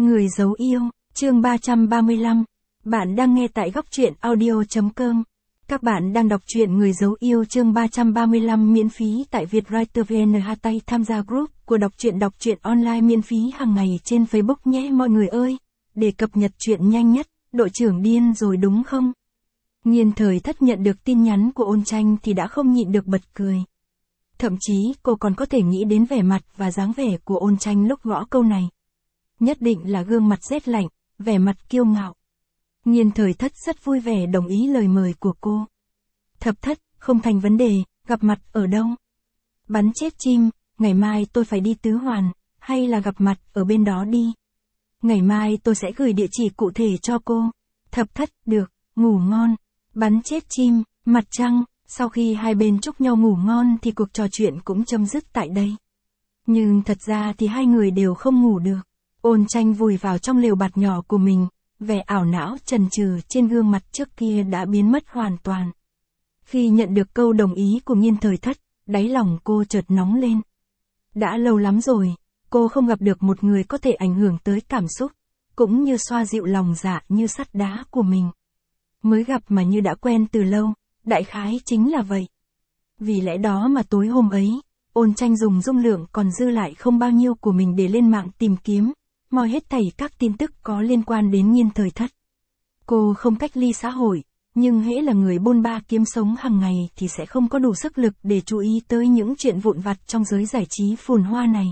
Người giấu yêu, chương 335. Bạn đang nghe tại góc truyện audio.com. Các bạn đang đọc truyện Người giấu yêu chương 335 miễn phí tại Vietwriter VN. Tay tham gia group của đọc truyện online miễn phí hàng ngày trên Facebook nhé mọi người ơi. Để cập nhật truyện nhanh nhất, đội trưởng điên rồi đúng không? Nghiên Thời Thất nhận được tin nhắn của Ôn Tranh thì đã không nhịn được bật cười. Thậm chí cô còn có thể nghĩ đến vẻ mặt và dáng vẻ của Ôn Tranh lúc gõ câu này. Nhất định là gương mặt rét lạnh, vẻ mặt kiêu ngạo. Nghiên Thời Thất rất vui vẻ đồng ý lời mời của cô. Thập Thất, không thành vấn đề, gặp mặt ở đâu? Bắn chết chim, ngày mai tôi phải đi Tứ Hoàn, hay là gặp mặt ở bên đó đi? Ngày mai tôi sẽ gửi địa chỉ cụ thể cho cô. Thập Thất, được, ngủ ngon. Bắn chết chim, mặt trăng, sau khi hai bên chúc nhau ngủ ngon thì cuộc trò chuyện cũng chấm dứt tại đây. Nhưng thật ra thì hai người đều không ngủ được. Ôn Tranh vùi vào trong lều bạt nhỏ của mình, vẻ ảo não chần chừ trên gương mặt trước kia đã biến mất hoàn toàn. Khi nhận được câu đồng ý của Nghiên Thời Thất, đáy lòng cô chợt nóng lên. Đã lâu lắm rồi, cô không gặp được một người có thể ảnh hưởng tới cảm xúc, cũng như xoa dịu lòng dạ như sắt đá của mình. Mới gặp mà như đã quen từ lâu, đại khái chính là vậy. Vì lẽ đó mà tối hôm ấy, Ôn Tranh dùng dung lượng còn dư lại không bao nhiêu của mình để lên mạng tìm kiếm, moi hết thảy các tin tức có liên quan đến Nghiên Thời Thất. Cô không cách ly xã hội, nhưng hễ là người bôn ba kiếm sống hàng ngày thì sẽ không có đủ sức lực để chú ý tới những chuyện vụn vặt trong giới giải trí phồn hoa này.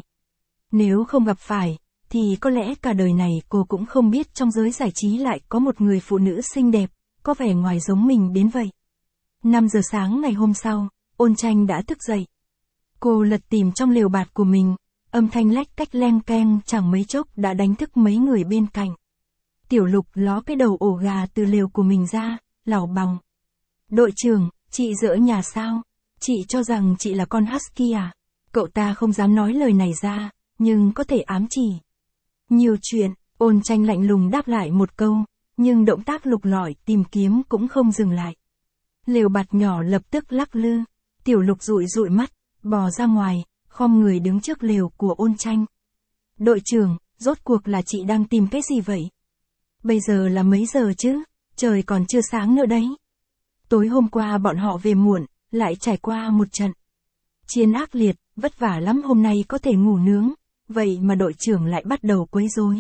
Nếu không gặp phải, thì có lẽ cả đời này cô cũng không biết trong giới giải trí lại có một người phụ nữ xinh đẹp, có vẻ ngoài giống mình đến vậy. 5 giờ sáng ngày hôm sau, Ôn Tranh đã thức dậy. Cô lật tìm trong lều bạt của mình, âm thanh lách cách leng keng chẳng mấy chốc đã đánh thức mấy người bên cạnh. Tiểu Lục ló cái đầu ổ gà từ lều của mình ra, lảo bòng. Đội trưởng, chị dỡ nhà sao? Chị cho rằng chị là con husky à? Cậu ta không dám nói lời này ra, nhưng có thể ám chỉ. Nhiều chuyện, Ôn Tranh lạnh lùng đáp lại một câu, nhưng động tác lục lọi tìm kiếm cũng không dừng lại. Lều bạt nhỏ lập tức lắc lư, Tiểu Lục dụi dụi mắt, bò ra ngoài, khom người đứng trước lều của Ôn Tranh. Đội trưởng, rốt cuộc là chị đang tìm cái gì vậy? Bây giờ là mấy giờ chứ? Trời còn chưa sáng nữa đấy. Tối hôm qua bọn họ về muộn, lại trải qua một trận chiến ác liệt, vất vả lắm hôm nay có thể ngủ nướng, vậy mà đội trưởng lại bắt đầu quấy rối.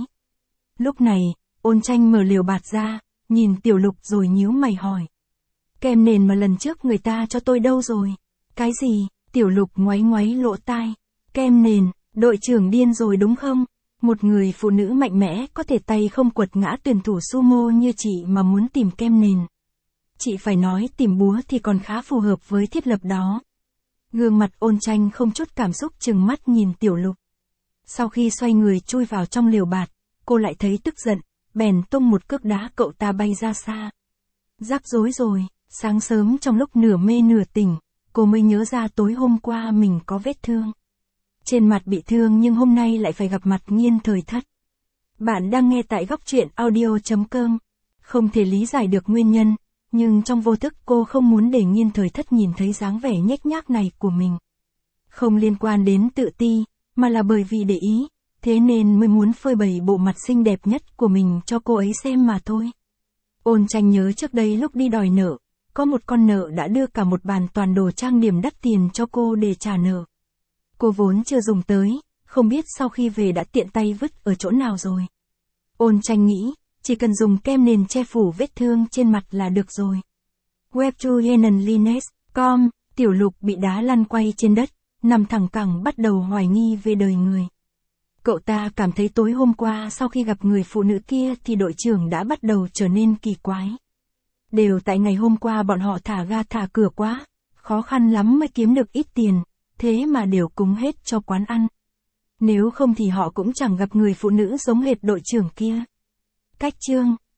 Lúc này, Ôn Tranh mở lều bạt ra, nhìn Tiểu Lục rồi nhíu mày hỏi. Kem nền mà lần trước người ta cho tôi đâu rồi? Cái gì? Tiểu Lục ngoáy ngoáy lỗ tai. Kem nền, đội trưởng điên rồi đúng không? Một người phụ nữ mạnh mẽ có thể tay không quật ngã tuyển thủ sumo như chị mà muốn tìm kem nền. Chị phải nói tìm búa thì còn khá phù hợp với thiết lập đó. Gương mặt Ôn Tranh không chút cảm xúc trừng mắt nhìn Tiểu Lục. Sau khi xoay người chui vào trong lều bạt, cô lại thấy tức giận, bèn tung một cước đá cậu ta bay ra xa. Rắc rối rồi, sáng sớm trong lúc nửa mê nửa tỉnh, cô mới nhớ ra tối hôm qua mình có vết thương. Trên mặt bị thương nhưng hôm nay lại phải gặp mặt Nghiên Thời Thất. Bạn đang nghe tại góc truyện audio.com. Không thể lý giải được nguyên nhân, nhưng trong vô thức cô không muốn để Nghiên Thời Thất nhìn thấy dáng vẻ nhếch nhác này của mình. Không liên quan đến tự ti, mà là bởi vì để ý, thế nên mới muốn phơi bày bộ mặt xinh đẹp nhất của mình cho cô ấy xem mà thôi. Ôn Tranh nhớ trước đây lúc đi đòi nợ, có một con nợ đã đưa cả một bàn toàn đồ trang điểm đắt tiền cho cô để trả nợ. Cô vốn chưa dùng tới, không biết sau khi về đã tiện tay vứt ở chỗ nào rồi. Ôn Tranh nghĩ, chỉ cần dùng kem nền che phủ vết thương trên mặt là được rồi. Webtoyenanlines.com, Tiểu Lục bị đá lăn quay trên đất, nằm thẳng cẳng bắt đầu hoài nghi về đời người. Cậu ta cảm thấy tối hôm qua sau khi gặp người phụ nữ kia thì đội trưởng đã bắt đầu trở nên kỳ quái. Đều tại ngày hôm qua bọn họ thả ga thả cửa quá, khó khăn lắm mới kiếm được ít tiền, thế mà đều cúng hết cho quán ăn. Nếu không thì họ cũng chẳng gặp người phụ nữ giống hệt đội trưởng kia. Cách chương,